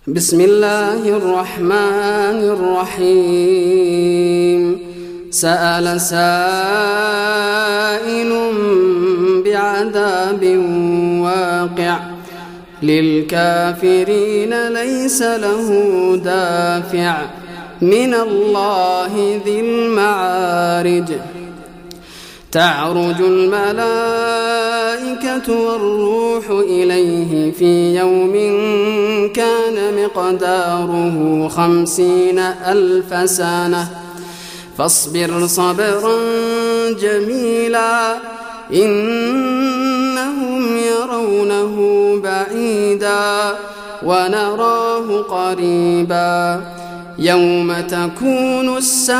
بسم الله الرحمن الرحيم سأل سائل بعذاب واقع للكافرين ليس له دافع من الله ذي المعارج تعرج الملائكة والروح إليه في يوم كان مقداره 50,000 سنة فاصبر صبرا جميلا إنهم يرونه بعيدا ونراه قريبا يوم تكون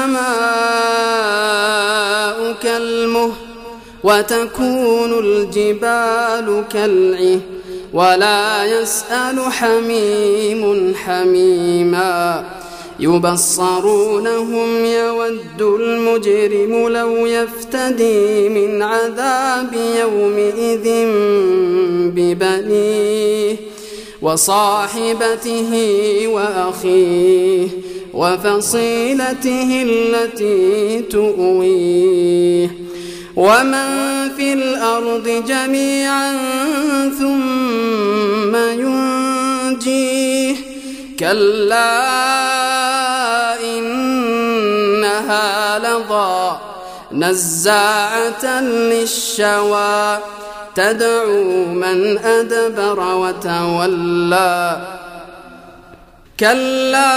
السماء كالمهل وتكون الجبال كالعهن ولا يسأل حميم حميما يبصرونهم يود المجرم لو يفتدي من عذاب يومئذ ببنيه وصاحبته وأخيه وفصيلته التي تؤويه ومن في الأرض جميعا ثم ينجيه كلا إنها لظى نزاعة للشوى تدعو من أدبر وتولى كلا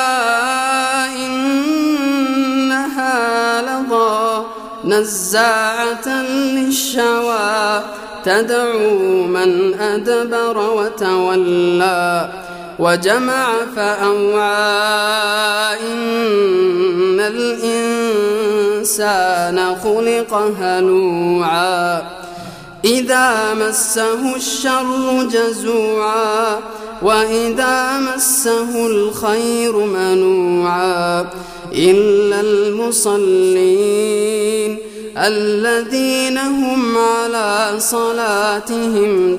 إنها لظى نزاعة للشوى تدعو من أدبر وتولى وجمع فأوعى إن الإنسان خلق هلوعا إذا مسه الشر جزوعا وإذا مسه الخير منوعا إلا المصلين الذين هم على صلاتهم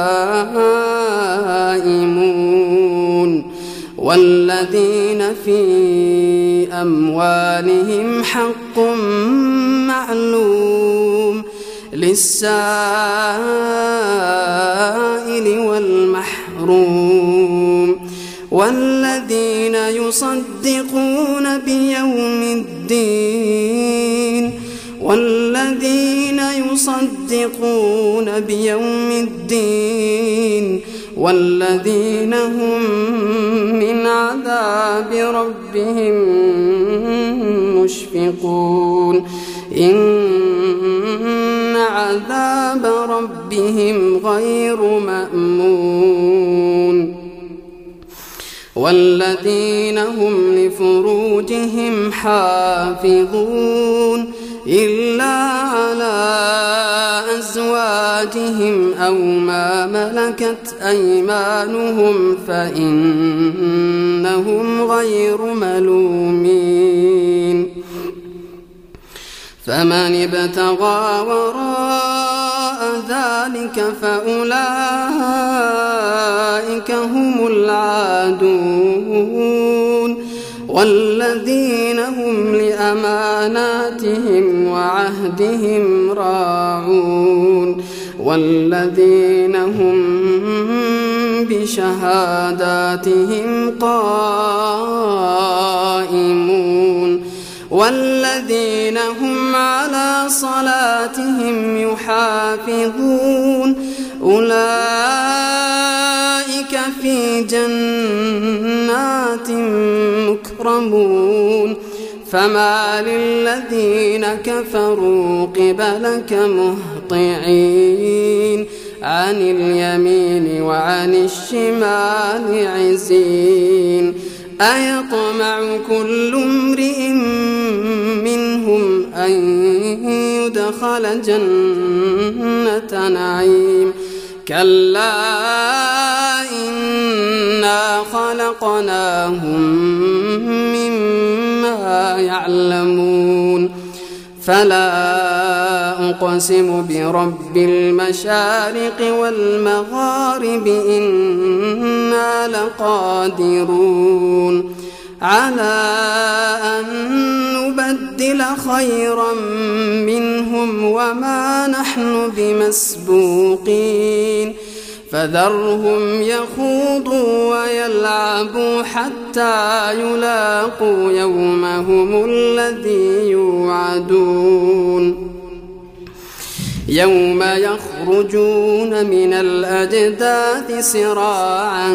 دائمون والذين في أموالهم حق معلوم للسائل والمحروم والذين يصدقون بيوم الدين والذين هم من عذاب ربهم مشفقون إن عذاب ربهم غير مأمون والذين هم لفروجهم حافظون إلا على أزواجهم أو ما ملكت أيمانهم فإنهم غير ملومين فمن ابتغى وراء ذلك فأولئك هم العادون والذين هم لأماناتهم وعهدهم راعون والذين هم بشهاداتهم قائمون والذين هم على صلاتهم يحافظون أولئك في جنات مكرمون فما للذين كفروا قبلك مهطعين عن اليمين وعن الشمال عزين أيطمع كل امرئ منهم أن يدخل جنة نعيم كلا إنا خلقناهم مما يعلمون فلا أقسم برب المشارق والمغارب إنا لقادرون على أن نبدل خيرا منهم وما نحن بمسبوقين فذرهم يخوضوا ويلعبوا حتى يلاقوا يومهم الذي يوعدون يوم يخرجون من الأجداث سراعا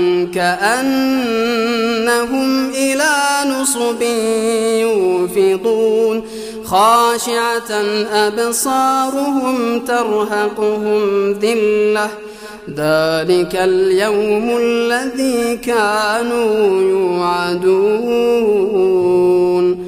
كأنهم إلى نصب يوفضون خاشعة أبصارهم ترهقهم ذلة ذلك اليوم الذي كانوا يوعدون